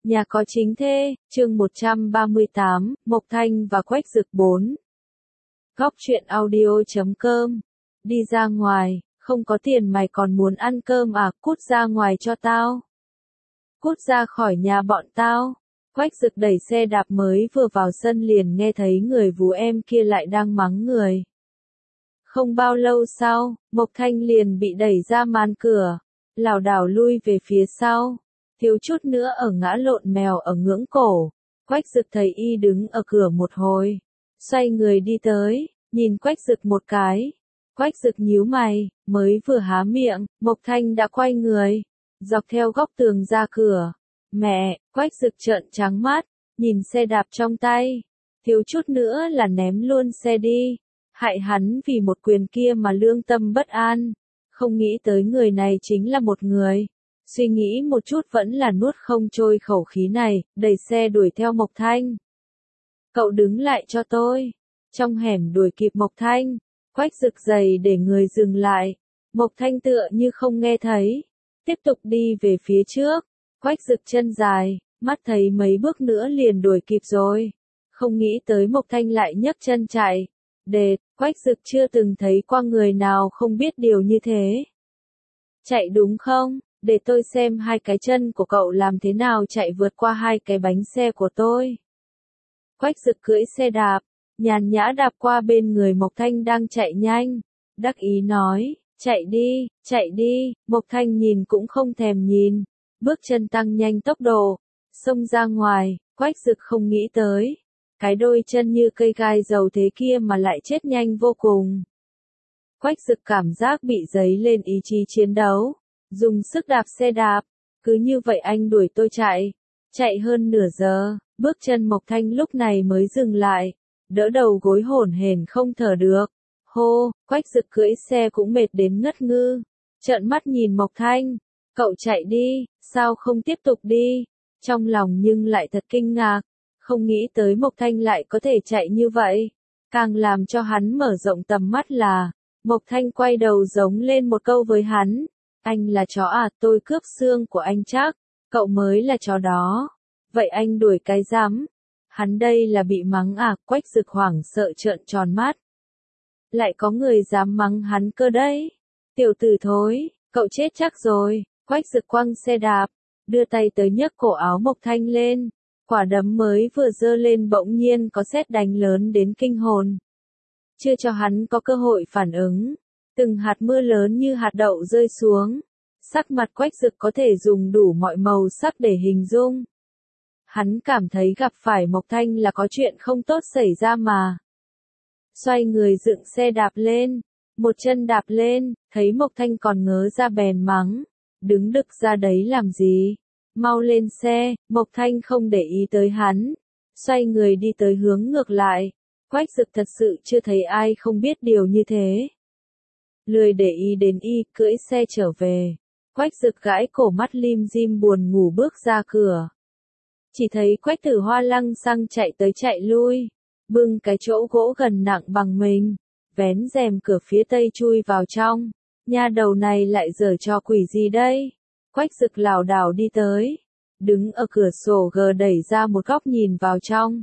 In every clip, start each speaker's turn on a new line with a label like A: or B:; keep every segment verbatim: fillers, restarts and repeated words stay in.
A: Nhà có chính thê, chương một trăm ba mươi tám, Mộc Thanh và Quách Dực bốn. Góc truyện audio chấm com. Đi ra ngoài, không có tiền mày còn muốn ăn cơm à, cút ra ngoài cho tao. Cút ra khỏi nhà bọn tao. Quách Dực đẩy xe đạp mới vừa vào sân liền nghe thấy người vú em kia lại đang mắng người. Không bao lâu sau, Mộc Thanh liền bị đẩy ra màn cửa, lảo đảo lui về phía sau. Thiếu chút nữa ở ngã lộn mèo ở ngưỡng cổ. Quách Dực thấy y đứng ở cửa một hồi, xoay người đi tới, nhìn Quách Dực một cái. Quách Dực nhíu mày, mới vừa há miệng, Mộc Thanh đã quay người, dọc theo góc tường ra cửa. Mẹ, Quách Dực trợn trắng mắt, nhìn xe đạp trong tay, thiếu chút nữa là ném luôn xe đi, hại hắn vì một quyền kia mà lương tâm bất an, không nghĩ tới người này chính là một người. Suy nghĩ một chút vẫn là nuốt không trôi khẩu khí này, đẩy xe đuổi theo Mộc Thanh. Cậu đứng lại cho tôi. Trong hẻm đuổi kịp Mộc Thanh, Quách Dực giày để người dừng lại. Mộc Thanh tựa như không nghe thấy, tiếp tục đi về phía trước. Quách Dực chân dài, mắt thấy mấy bước nữa liền đuổi kịp rồi. Không nghĩ tới Mộc Thanh lại nhấc chân chạy. Đệt, Quách Dực chưa từng thấy qua người nào không biết điều như thế. Chạy đúng không? Để tôi xem hai cái chân của cậu làm thế nào chạy vượt qua hai cái bánh xe của tôi. Quách Dực cưỡi xe đạp, nhàn nhã đạp qua bên người Mộc Thanh đang chạy nhanh. Đắc ý nói, chạy đi, chạy đi. Mộc Thanh nhìn cũng không thèm nhìn, bước chân tăng nhanh tốc độ, xông ra ngoài. Quách Dực không nghĩ tới, cái đôi chân như cây gai dầu thế kia mà lại chết nhanh vô cùng. Quách Dực cảm giác bị dấy lên ý chí chiến đấu. Dùng sức đạp xe đạp, cứ như vậy anh đuổi tôi chạy, chạy hơn nửa giờ, bước chân Mộc Thanh lúc này mới dừng lại, đỡ đầu gối hổn hển không thở được. Hô, Quách Dực cưỡi xe cũng mệt đến ngất ngư, trợn mắt nhìn Mộc Thanh, cậu chạy đi, sao không tiếp tục đi, trong lòng nhưng lại thật kinh ngạc, không nghĩ tới Mộc Thanh lại có thể chạy như vậy, càng làm cho hắn mở rộng tầm mắt là, Mộc Thanh quay đầu giống lên một câu với hắn. Anh là chó à, tôi cướp xương của anh chắc, cậu mới là chó đó. Vậy anh đuổi cái rắm. Hắn đây là bị mắng à, Quách Dực hoảng sợ trợn tròn mắt. Lại có người dám mắng hắn cơ đấy. Tiểu tử thối, cậu chết chắc rồi. Quách Dực quăng xe đạp, đưa tay tới nhấc cổ áo Mộc Thanh lên. Quả đấm mới vừa giơ lên bỗng nhiên có sét đánh lớn đến kinh hồn. Chưa cho hắn có cơ hội phản ứng. Từng hạt mưa lớn như hạt đậu rơi xuống. Sắc mặt Quách Dực có thể dùng đủ mọi màu sắc để hình dung. Hắn cảm thấy gặp phải Mộc Thanh là có chuyện không tốt xảy ra mà. Xoay người dựng xe đạp lên. Một chân đạp lên, thấy Mộc Thanh còn ngớ ra bèn mắng. Đứng đực ra đấy làm gì? Mau lên xe. Mộc Thanh không để ý tới hắn. Xoay người đi tới hướng ngược lại. Quách Dực thật sự chưa thấy ai không biết điều như thế. Lười để ý đến y, cưỡi xe trở về. Quách Dực gãi cổ mắt lim dim buồn ngủ bước ra cửa. Chỉ thấy Quách Tử Hoa lăng xăng chạy tới chạy lui, bưng cái chỗ gỗ gần nặng bằng mình, vén rèm cửa phía tây chui vào trong. Nha đầu này lại giở trò quỷ gì đây? Quách Dực lảo đảo đi tới, đứng ở cửa sổ gờ đẩy ra một góc nhìn vào trong.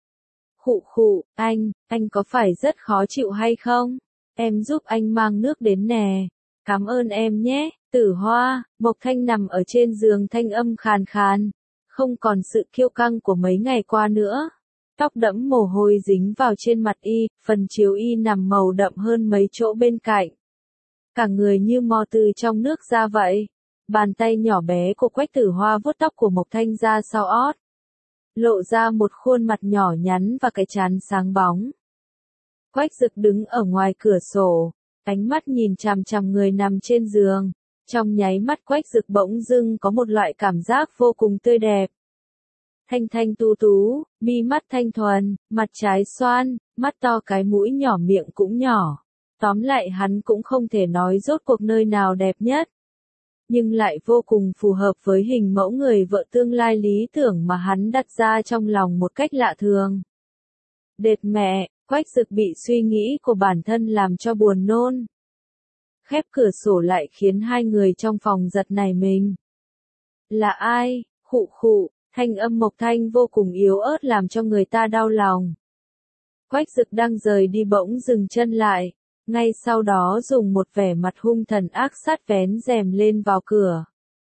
A: Khụ khụ, anh, anh có phải rất khó chịu hay không? Em giúp anh mang nước đến nè. Cảm ơn em nhé, Tử Hoa. Mộc Thanh nằm ở trên giường thanh âm khàn khàn. Không còn sự kiêu căng của mấy ngày qua nữa. Tóc đẫm mồ hôi dính vào trên mặt y, phần chiếu y nằm màu đậm hơn mấy chỗ bên cạnh. Cả người như mò từ trong nước ra vậy. Bàn tay nhỏ bé của Quách Tử Hoa vuốt tóc của Mộc Thanh ra sau ót. Lộ ra một khuôn mặt nhỏ nhắn và cái trán sáng bóng. Quách Dực đứng ở ngoài cửa sổ, ánh mắt nhìn chằm chằm người nằm trên giường. Trong nháy mắt Quách Dực bỗng dưng có một loại cảm giác vô cùng tươi đẹp. Thanh thanh tú tú, mi mắt thanh thuần, mặt trái xoan, mắt to cái mũi nhỏ miệng cũng nhỏ. Tóm lại hắn cũng không thể nói rốt cuộc nơi nào đẹp nhất. Nhưng lại vô cùng phù hợp với hình mẫu người vợ tương lai lý tưởng mà hắn đặt ra trong lòng một cách lạ thường. Đệt mẹ, Quách Dực bị suy nghĩ của bản thân làm cho buồn nôn. Khép cửa sổ lại khiến hai người trong phòng giật nảy mình. Là ai? Khụ khụ, Thanh âm Mộc Thanh vô cùng yếu ớt làm cho người ta đau lòng. Quách Dực đang rời đi bỗng dừng chân lại, ngay sau đó dùng một vẻ mặt hung thần ác sát vén rèm lên vào cửa.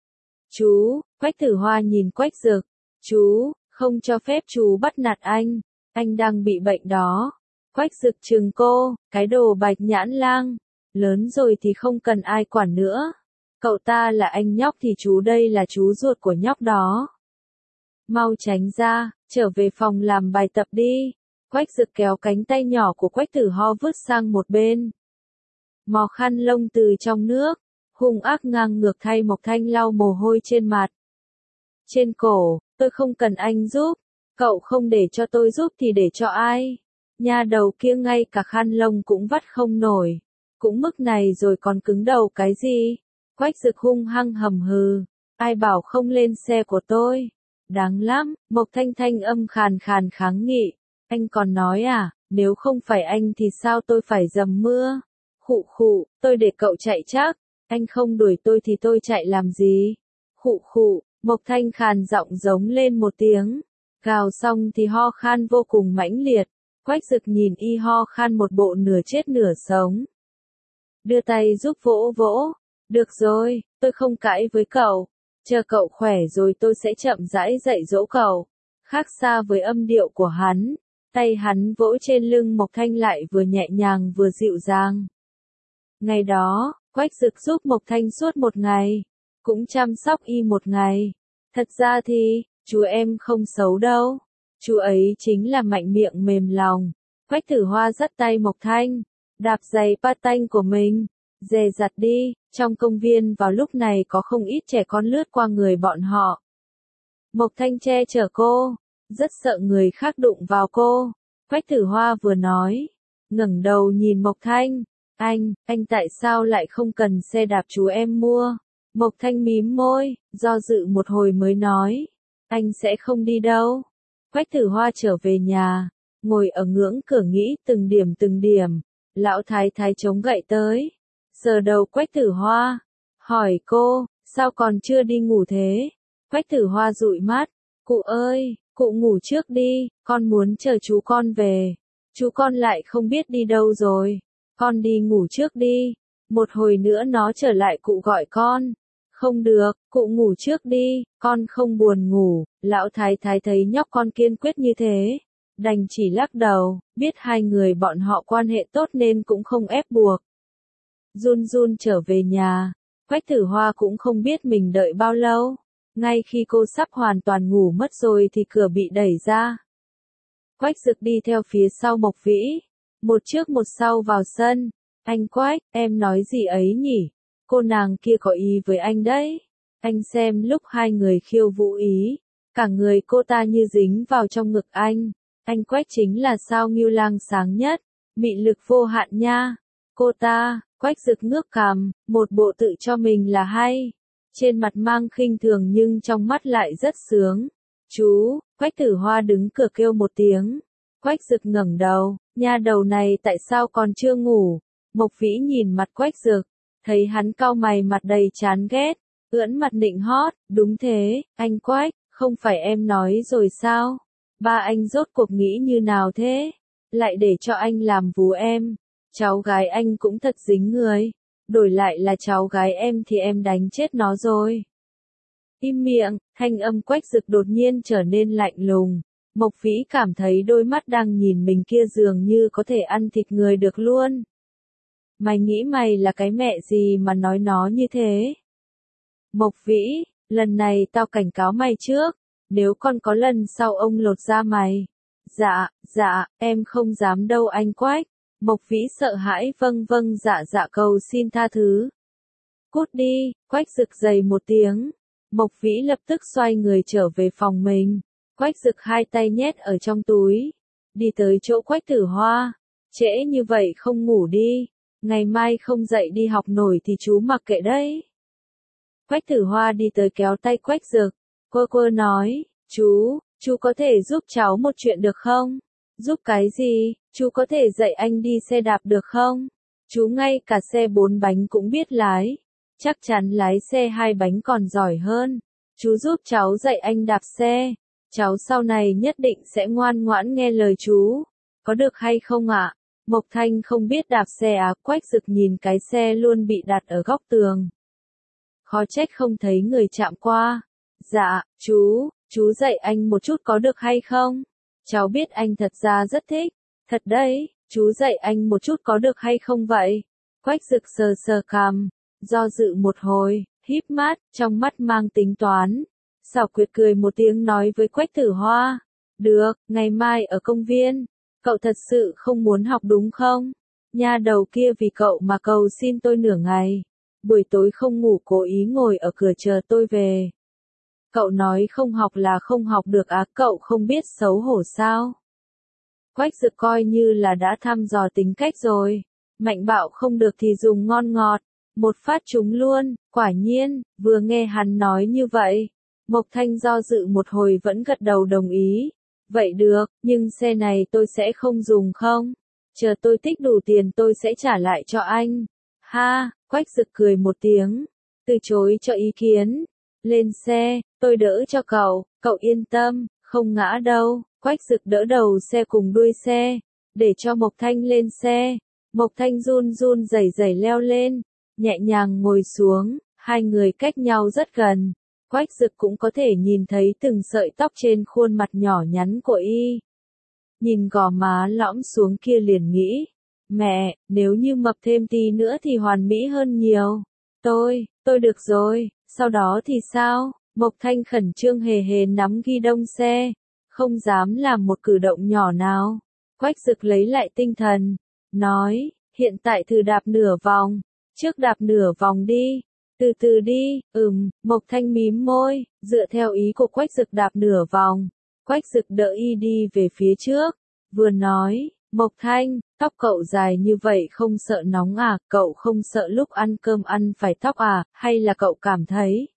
A: Chú, Quách Tử Hoa nhìn Quách Dực, chú, không cho phép chú bắt nạt anh, anh đang bị bệnh đó. Quách Dực trừng cô, cái đồ bạch nhãn lang, lớn rồi thì không cần ai quản nữa. Cậu ta là anh nhóc thì chú đây là chú ruột của nhóc đó. Mau tránh ra, trở về phòng làm bài tập đi. Quách Dực kéo cánh tay nhỏ của Quách Tử Hoa vứt sang một bên. Mò khăn lông từ trong nước, hung ác ngang ngược thay Mộc Thanh lau mồ hôi trên mặt. Trên cổ, tôi không cần anh giúp, cậu không để cho tôi giúp thì để cho ai? Nha đầu kia ngay cả khăn lông cũng vắt không nổi. Cũng mức này rồi còn cứng đầu cái gì? Quách Dực hung hăng hầm hừ. Ai bảo không lên xe của tôi? Đáng lắm, Mộc Thanh thanh âm khàn khàn kháng nghị. Anh còn nói à, nếu không phải anh thì sao tôi phải dầm mưa? Khụ khụ, tôi để cậu chạy chắc. Anh không đuổi tôi thì tôi chạy làm gì? Khụ khụ, Mộc Thanh khàn giọng giống lên một tiếng. Gào xong thì ho khan vô cùng mãnh liệt. Quách Dực nhìn y ho khan một bộ nửa chết nửa sống. Đưa tay giúp vỗ vỗ. Được rồi, tôi không cãi với cậu. Chờ cậu khỏe rồi tôi sẽ chậm rãi dạy dỗ cậu. Khác xa với âm điệu của hắn. Tay hắn vỗ trên lưng Mộc Thanh lại vừa nhẹ nhàng vừa dịu dàng. Ngày đó, Quách Dực giúp Mộc Thanh suốt một ngày. Cũng chăm sóc y một ngày. Thật ra thì, chú em không xấu đâu. Chú ấy chính là mạnh miệng mềm lòng. Quách Tử Hoa dắt tay Mộc Thanh, đạp giày patin của mình, dè dặt đi. Trong công viên vào lúc này có không ít trẻ con lướt qua người bọn họ. Mộc Thanh che chở cô, rất sợ người khác đụng vào cô. Quách Tử Hoa vừa nói, ngẩng đầu nhìn Mộc Thanh, anh, anh tại sao lại không cần xe đạp chú em mua? Mộc Thanh mím môi, do dự một hồi mới nói, anh sẽ không đi đâu. Quách Tử Hoa trở về nhà, ngồi ở ngưỡng cửa nghĩ từng điểm từng điểm. Lão thái thái chống gậy tới, sờ đầu Quách Tử Hoa, hỏi cô, sao còn chưa đi ngủ thế? Quách Tử Hoa dụi mắt, cụ ơi, cụ ngủ trước đi, con muốn chờ chú con về. Chú con lại không biết đi đâu rồi, con đi ngủ trước đi, một hồi nữa nó trở lại cụ gọi con. Không được, cụ ngủ trước đi, con không buồn ngủ. Lão thái thái thấy nhóc con kiên quyết như thế, đành chỉ lắc đầu, biết hai người bọn họ quan hệ tốt nên cũng không ép buộc. Run run trở về nhà, Quách Tử Hoa cũng không biết mình đợi bao lâu. Ngay khi cô sắp hoàn toàn ngủ mất rồi thì cửa bị đẩy ra. Quách Dực đi theo phía sau Mộc Vĩ, một trước một sau vào sân. Anh Quách, em nói gì ấy nhỉ? Cô nàng kia có ý với anh đấy. Anh xem lúc hai người khiêu vũ ý, cả người cô ta như dính vào trong ngực anh. Anh Quách chính là sao Ngưu Lang sáng nhất, mị lực vô hạn nha. Cô ta, Quách Dực ngước cằm, một bộ tự cho mình là hay. Trên mặt mang khinh thường nhưng trong mắt lại rất sướng. Chú, Quách Tử Hoa đứng cửa kêu một tiếng. Quách Dực ngẩng đầu, nha đầu này tại sao còn chưa ngủ? Mộc Vĩ nhìn mặt Quách Dực, thấy hắn cau mày mặt đầy chán ghét, ưỡn mặt nịnh hót, đúng thế, anh Quách, không phải em nói rồi sao? Ba anh rốt cuộc nghĩ như nào thế? Lại để cho anh làm vú em. Cháu gái anh cũng thật dính người. Đổi lại là cháu gái em thì em đánh chết nó rồi. Im miệng, thanh âm Quách Dực đột nhiên trở nên lạnh lùng. Mộc Vĩ cảm thấy đôi mắt đang nhìn mình kia dường như có thể ăn thịt người được luôn. Mày nghĩ mày là cái mẹ gì mà nói nó như thế? Mộc Vĩ, lần này tao cảnh cáo mày trước, nếu con có lần sau ông lột da mày. Dạ, dạ, em không dám đâu anh Quách. Mộc Vĩ sợ hãi vâng vâng dạ dạ cầu xin tha thứ. Cút đi, Quách Dực giày một tiếng. Mộc Vĩ lập tức xoay người trở về phòng mình. Quách Dực hai tay nhét ở trong túi. Đi tới chỗ Quách Tử Hoa. Trễ như vậy không ngủ đi. Ngày mai không dậy đi học nổi thì chú mặc kệ đấy. Quách Tử Hoa đi tới kéo tay Quách Dực. Cô cô nói, chú, chú có thể giúp cháu một chuyện được không? Giúp cái gì? Chú có thể dạy anh đi xe đạp được không? Chú ngay cả xe bốn bánh cũng biết lái. Chắc chắn lái xe hai bánh còn giỏi hơn. Chú giúp cháu dạy anh đạp xe. Cháu sau này nhất định sẽ ngoan ngoãn nghe lời chú. Có được hay không ạ? Mộc Thanh không biết đạp xe à, Quách Dực nhìn cái xe luôn bị đặt ở góc tường. Khó trách không thấy người chạm qua. Dạ, chú, chú dạy anh một chút có được hay không? Cháu biết anh thật ra rất thích. Thật đấy, chú dạy anh một chút có được hay không vậy? Quách Dực sờ sờ cằm, do dự một hồi, híp mắt, trong mắt mang tính toán. Xảo quyệt cười một tiếng nói với Quách Tử Hoa. Được, ngày mai ở công viên. Cậu thật sự không muốn học đúng không? Nha đầu kia vì cậu mà cầu xin tôi nửa ngày. Buổi tối không ngủ cố ý ngồi ở cửa chờ tôi về. Cậu nói không học là không học được á, cậu không biết xấu hổ sao? Quách Dực coi như là đã thăm dò tính cách rồi. Mạnh bạo không được thì dùng ngon ngọt. Một phát trúng luôn, quả nhiên, vừa nghe hắn nói như vậy. Mộc Thanh do dự một hồi vẫn gật đầu đồng ý. Vậy được, nhưng xe này tôi sẽ không dùng không? Chờ tôi tích đủ tiền tôi sẽ trả lại cho anh. Ha, Quách Dực cười một tiếng. Từ chối cho ý kiến. Lên xe, tôi đỡ cho cậu, cậu yên tâm, không ngã đâu. Quách Dực đỡ đầu xe cùng đuôi xe, để cho Mộc Thanh lên xe. Mộc Thanh run run rẩy rẩy leo lên, nhẹ nhàng ngồi xuống, hai người cách nhau rất gần. Quách Dực cũng có thể nhìn thấy từng sợi tóc trên khuôn mặt nhỏ nhắn của y. Nhìn gò má lõm xuống kia liền nghĩ, mẹ, nếu như mập thêm tí nữa thì hoàn mỹ hơn nhiều. Tôi, tôi được rồi, sau đó thì sao? Mộc Thanh khẩn trương hề hề nắm ghi đông xe, không dám làm một cử động nhỏ nào. Quách Dực lấy lại tinh thần, nói, hiện tại thử đạp nửa vòng, trước đạp nửa vòng đi. Từ từ đi, ừm, Mộc Thanh mím môi, dựa theo ý của Quách Dực đạp nửa vòng. Quách Dực đỡ y đi về phía trước, vừa nói, Mộc Thanh, tóc cậu dài như vậy không sợ nóng à, cậu không sợ lúc ăn cơm ăn phải tóc à, hay là cậu cảm thấy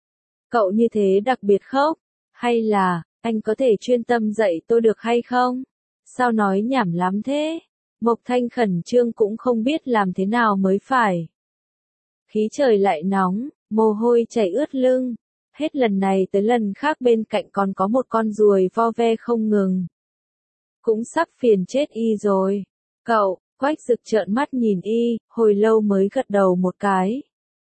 A: cậu như thế đặc biệt khóc, hay là, anh có thể chuyên tâm dạy tôi được hay không? Sao nói nhảm lắm thế? Mộc Thanh khẩn trương cũng không biết làm thế nào mới phải. Khí trời lại nóng, mồ hôi chảy ướt lưng. Hết lần này tới lần khác bên cạnh còn có một con ruồi vo ve không ngừng. Cũng sắp phiền chết y rồi. Cậu, Quách Dực trợn mắt nhìn y, hồi lâu mới gật đầu một cái.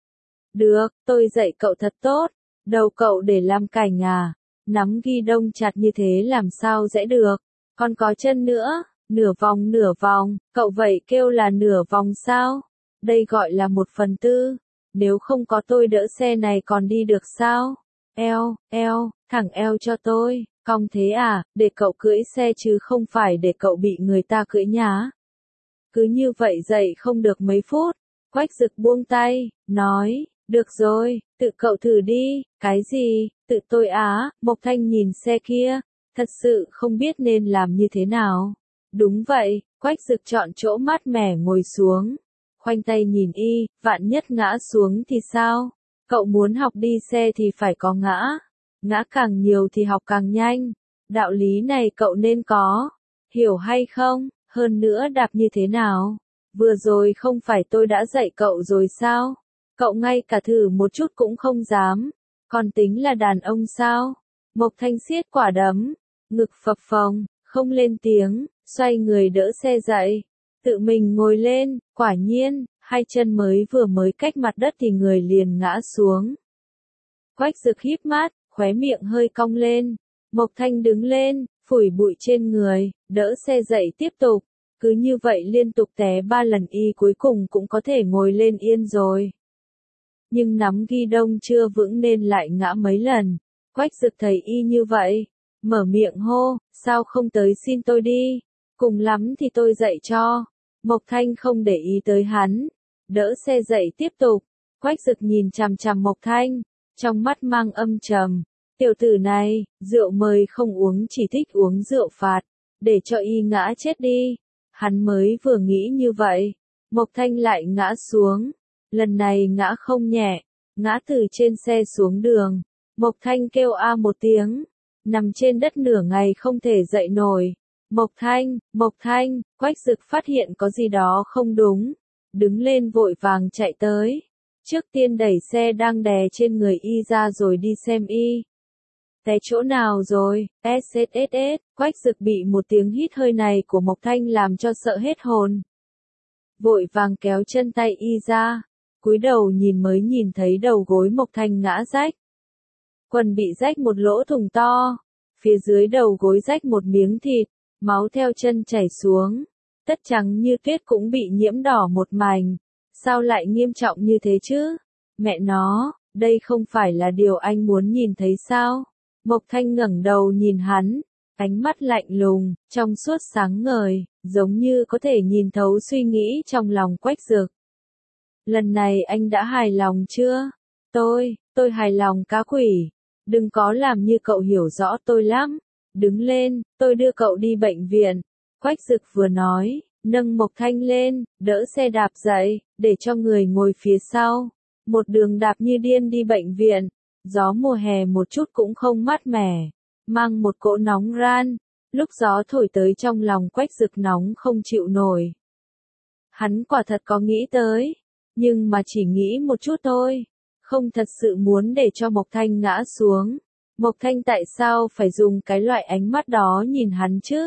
A: Được, tôi dạy cậu thật tốt. Đầu cậu để làm cảnh à? Nắm ghi đông chặt như thế làm sao dễ được. Còn có chân nữa, nửa vòng nửa vòng, cậu vậy kêu là nửa vòng sao? Đây gọi là một phần tư. Nếu không có tôi đỡ xe này còn đi được sao? Eo, eo, thẳng eo cho tôi. Cong thế à, để cậu cưỡi xe chứ không phải để cậu bị người ta cưỡi nhá. Cứ như vậy dậy không được mấy phút. Quách Dực buông tay, nói, được rồi, tự cậu thử đi. Cái gì, tự tôi á? Mộc Thanh nhìn xe kia, thật sự không biết nên làm như thế nào. Đúng vậy, Quách Dực chọn chỗ mát mẻ ngồi xuống. Khoanh tay nhìn y, vạn nhất ngã xuống thì sao? Cậu muốn học đi xe thì phải có ngã. Ngã càng nhiều thì học càng nhanh. Đạo lý này cậu nên có. Hiểu hay không? Hơn nữa đạp như thế nào? Vừa rồi không phải tôi đã dạy cậu rồi sao? Cậu ngay cả thử một chút cũng không dám. Còn tính là đàn ông sao? Mộc Thanh siết quả đấm, ngực phập phồng, không lên tiếng, xoay người đỡ xe dậy. Tự mình ngồi lên, quả nhiên, hai chân mới vừa mới cách mặt đất thì người liền ngã xuống. Quách Dực híp mắt, khóe miệng hơi cong lên. Mộc Thanh đứng lên, phủi bụi trên người, đỡ xe dậy tiếp tục. Cứ như vậy liên tục té ba lần y cuối cùng cũng có thể ngồi lên yên rồi. Nhưng nắm ghi đông chưa vững nên lại ngã mấy lần. Quách Dực thấy y như vậy, mở miệng hô, sao không tới xin tôi đi, cùng lắm thì tôi dạy cho. Mộc Thanh không để ý tới hắn, đỡ xe dậy tiếp tục. Quách Dực nhìn chằm chằm Mộc Thanh, trong mắt mang âm trầm. Tiểu tử này, rượu mời không uống chỉ thích uống rượu phạt, để cho y ngã chết đi. Hắn mới vừa nghĩ như vậy, Mộc Thanh lại ngã xuống. Lần này ngã không nhẹ, ngã từ trên xe xuống đường. Mộc Thanh kêu a một tiếng, nằm trên đất nửa ngày không thể dậy nổi. Mộc Thanh, Mộc Thanh, Quách Dực phát hiện có gì đó không đúng, đứng lên vội vàng chạy tới. Trước tiên đẩy xe đang đè trên người y ra rồi đi xem y. Té chỗ nào rồi, ét ét ét ét, Quách Dực bị một tiếng hít hơi này của Mộc Thanh làm cho sợ hết hồn. Vội vàng kéo chân tay y ra, cúi đầu nhìn mới nhìn thấy đầu gối Mộc Thanh ngã rách. Quần bị rách một lỗ thủng to, phía dưới đầu gối rách một miếng thịt, máu theo chân chảy xuống, tất trắng như tuyết cũng bị nhiễm đỏ một mảnh. Sao lại nghiêm trọng như thế chứ? Mẹ nó, đây không phải là điều anh muốn nhìn thấy sao? Mộc Thanh ngẩng đầu nhìn hắn, ánh mắt lạnh lùng, trong suốt sáng ngời, giống như có thể nhìn thấu suy nghĩ trong lòng Quách Dực. Lần này anh đã hài lòng chưa? Tôi, tôi hài lòng cá quỷ. Đừng có làm như cậu hiểu rõ tôi lắm. Đứng lên, tôi đưa cậu đi bệnh viện. Quách Dực vừa nói, nâng Mộc Thanh lên, đỡ xe đạp dậy, để cho người ngồi phía sau. Một đường đạp như điên đi bệnh viện. Gió mùa hè một chút cũng không mát mẻ, mang một cỗ nóng ran. Lúc gió thổi tới trong lòng Quách Dực nóng không chịu nổi. Hắn quả thật có nghĩ tới, nhưng mà chỉ nghĩ một chút thôi, không thật sự muốn để cho Mộc Thanh ngã xuống. Mộc Thanh tại sao phải dùng cái loại ánh mắt đó nhìn hắn chứ?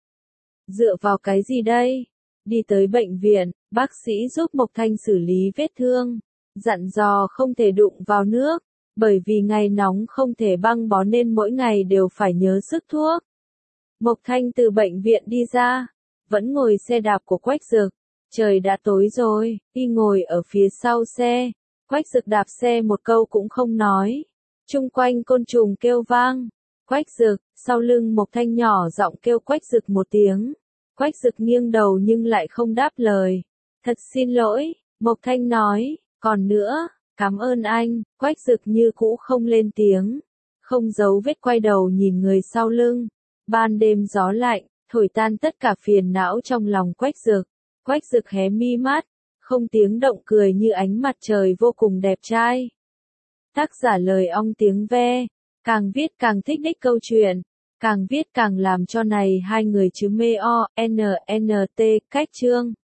A: Dựa vào cái gì đây? Đi tới bệnh viện, bác sĩ giúp Mộc Thanh xử lý vết thương, dặn dò không thể đụng vào nước, bởi vì ngày nóng không thể băng bó nên mỗi ngày đều phải nhớ sức thuốc. Mộc Thanh từ bệnh viện đi ra, vẫn ngồi xe đạp của Quách Dực. Trời đã tối rồi, y ngồi ở phía sau xe. Quách Dực đạp xe một câu cũng không nói. Chung quanh côn trùng kêu vang. Quách Dực, sau lưng Mộc Thanh nhỏ giọng kêu Quách Dực một tiếng. Quách Dực nghiêng đầu nhưng lại không đáp lời. Thật xin lỗi, Mộc Thanh nói, còn nữa, cảm ơn anh. Quách Dực như cũ không lên tiếng, không giấu vết quay đầu nhìn người sau lưng. Ban đêm gió lạnh, thổi tan tất cả phiền não trong lòng Quách Dực. Quách Dực hé mi mắt, không tiếng động cười như ánh mặt trời vô cùng đẹp trai. Tác giả lời ong tiếng ve, càng viết càng thích đích câu chuyện, càng viết càng làm cho này hai người chứ mê o, n n t, cách chương.